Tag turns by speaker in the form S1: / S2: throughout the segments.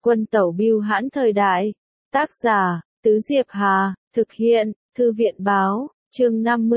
S1: Quân tẩu bưu hãn thời đại. Tác giả, Tứ Diệp Hà, thực hiện, Thư viện báo, chương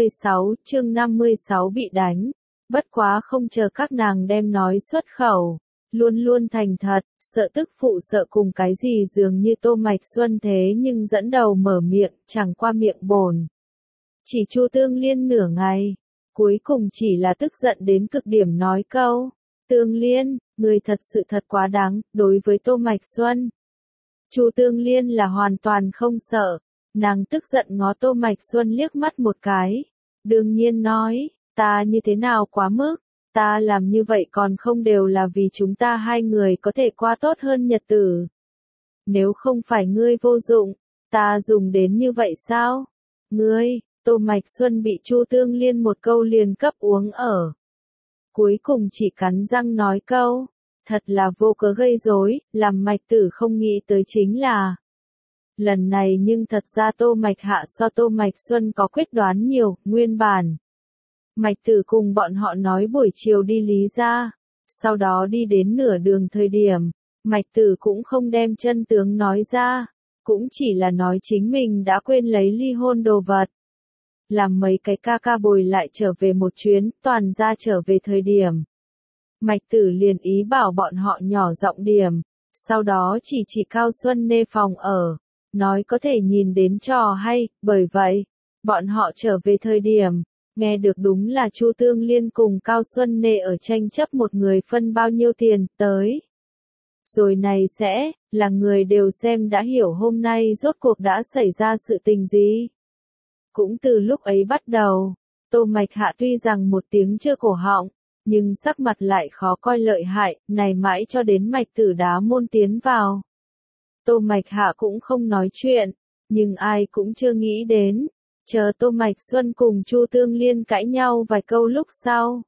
S1: 56 bị đánh. Bất quá không chờ các nàng đem nói xuất khẩu. Luôn luôn thành thật, sợ tức phụ sợ cùng cái gì dường như Tô Mạch Xuân thế nhưng dẫn đầu mở miệng, chẳng qua miệng bồn. Chỉ Chu Tương Liên nửa ngày, cuối cùng chỉ là tức giận đến cực điểm nói câu. Tương Liên, người thật sự thật quá đáng, đối với Tô Mạch Xuân. Chu Tương Liên là hoàn toàn không sợ, nàng tức giận ngó Tô Mạch Xuân liếc mắt một cái. Đương nhiên nói, ta như thế nào quá mức, ta làm như vậy còn không đều là vì chúng ta hai người có thể qua tốt hơn nhật tử. Nếu không phải ngươi vô dụng, ta dùng đến như vậy sao? Ngươi, Tô Mạch Xuân bị Chu Tương Liên một câu liền cấp uống ở. Cuối cùng chỉ cắn răng nói câu, thật là vô cớ gây rối, làm Mạch Tử không nghĩ tới chính là. Lần này nhưng thật ra Tô Mạch Hạ so Tô Mạch Xuân có quyết đoán nhiều, nguyên bản. Mạch Tử cùng bọn họ nói buổi chiều đi Lý gia, sau đó đi đến nửa đường thời điểm, Mạch Tử cũng không đem chân tướng nói ra, cũng chỉ là nói chính mình đã quên lấy ly hôn đồ vật. Làm mấy cái ca ca bồi lại trở về một chuyến, toàn ra trở về thời điểm. Mạch Tử liền ý bảo bọn họ nhỏ giọng điểm, sau đó chỉ Cao Xuân Nê phòng ở, nói có thể nhìn đến trò hay, bởi vậy, bọn họ trở về thời điểm, nghe được đúng là Chu Tương Liên cùng Cao Xuân Nê ở tranh chấp một người phân bao nhiêu tiền, tới. Rồi này sẽ, là người đều xem đã hiểu hôm nay rốt cuộc đã xảy ra sự tình gì. Cũng từ lúc ấy bắt đầu, Tô Mạch Hạ tuy rằng một tiếng chưa cổ họng, nhưng sắc mặt lại khó coi lợi hại, này mãi cho đến Mạch Tử đá môn tiến vào. Tô Mạch Hạ cũng không nói chuyện, nhưng ai cũng chưa nghĩ đến, chờ Tô Mạch Xuân cùng Chu Tương Liên cãi nhau vài câu lúc sau.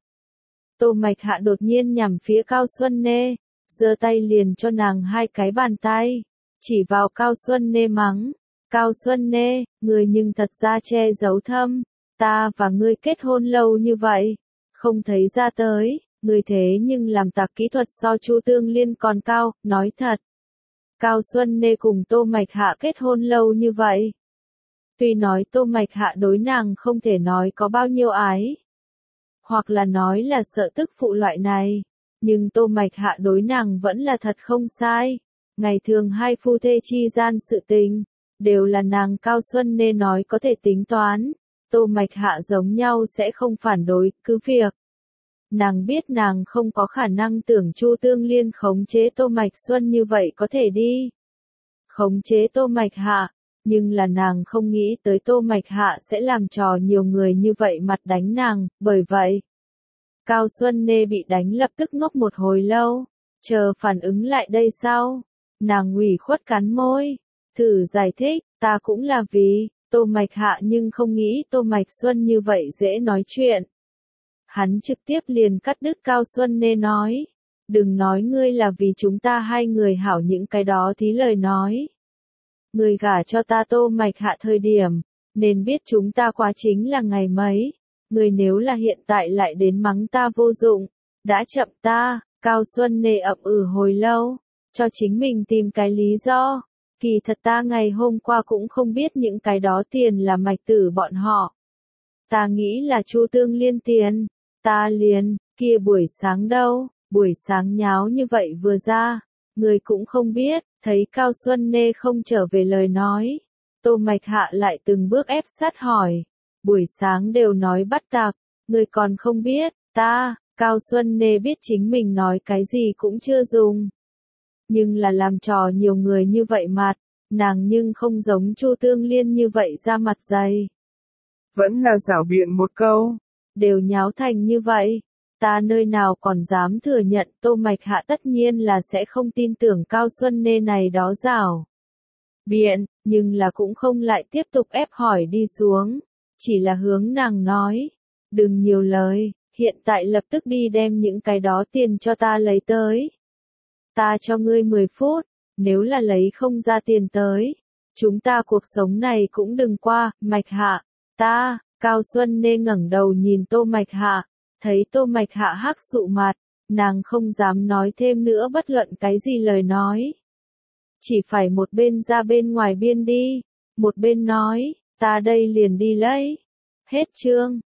S1: Tô Mạch Hạ đột nhiên nhằm phía Cao Xuân Nê, giơ tay liền cho nàng hai cái bàn tay, chỉ vào Cao Xuân Nê mắng. Cao Xuân Nê, người nhưng thật ra che giấu thâm, ta và ngươi kết hôn lâu như vậy, không thấy ra tới, người thế nhưng làm tạc kỹ thuật so Chu Tương Liên còn cao, nói thật. Cao Xuân Nê cùng Tô Mạch Hạ kết hôn lâu như vậy. Tuy nói Tô Mạch Hạ đối nàng không thể nói có bao nhiêu ái, hoặc là nói là sợ tức phụ loại này, nhưng Tô Mạch Hạ đối nàng vẫn là thật không sai. Ngày thường hai phu thê chi gian sự tình, đều là nàng Cao Xuân Nê nói có thể tính toán, Tô Mạch Hạ giống nhau sẽ không phản đối, cứ việc. Nàng biết nàng không có khả năng tưởng Chu Tương Liên khống chế Tô Mạch Xuân như vậy có thể đi. Khống chế Tô Mạch Hạ, nhưng là nàng không nghĩ tới Tô Mạch Hạ sẽ làm trò nhiều người như vậy mặt đánh nàng, bởi vậy. Cao Xuân Nê bị đánh lập tức ngốc một hồi lâu, chờ phản ứng lại đây sau, nàng ủy khuất cắn môi. Thử giải thích, ta cũng là vì, Tô Mạch Hạ nhưng không nghĩ Tô Mạch Xuân như vậy dễ nói chuyện. Hắn trực tiếp liền cắt đứt Cao Xuân Nê nói, đừng nói ngươi là vì chúng ta hai người hảo những cái đó thí lời nói. Ngươi gả cho ta Tô Mạch Hạ thời điểm, nên biết chúng ta quá chính là ngày mấy, ngươi nếu là hiện tại lại đến mắng ta vô dụng, đã chậm ta, Cao Xuân Nê ậm hồi lâu, cho chính mình tìm cái lý do. Kỳ thật ta ngày hôm qua cũng không biết những cái đó tiền là Mạch Tử bọn họ. Ta nghĩ là Chu Tương Liên tiền, ta liền, kia buổi sáng đâu, buổi sáng nháo như vậy vừa ra, người cũng không biết, thấy Cao Xuân Nê không trở về lời nói. Tô Mạch Hạ lại từng bước ép sát hỏi, buổi sáng đều nói bắt tạc, người còn không biết, ta, Cao Xuân Nê biết chính mình nói cái gì cũng chưa dùng. Nhưng là làm trò nhiều người như vậy mặt, nàng nhưng không giống Chu Tương Liên như vậy ra mặt dày.
S2: Vẫn là giảo biện một câu.
S1: Đều nháo thành như vậy, ta nơi nào còn dám thừa nhận Tô Mạch Hạ tất nhiên là sẽ không tin tưởng Cao Xuân Nê này đó giảo biện, nhưng là cũng không lại tiếp tục ép hỏi đi xuống, chỉ là hướng nàng nói, đừng nhiều lời, hiện tại lập tức đi đem những cái đó tiền cho ta lấy tới. Ta cho ngươi 10 phút, nếu là lấy không ra tiền tới, chúng ta cuộc sống này cũng đừng qua, Mạch Hạ, ta, Cao Xuân Nê ngẩng đầu nhìn Tô Mạch Hạ, thấy Tô Mạch Hạ hắc sụ mặt, nàng không dám nói thêm nữa bất luận cái gì lời nói. chỉ phải một bên ra bên ngoài biên đi, một bên nói, ta đây liền đi lấy. Hết chương.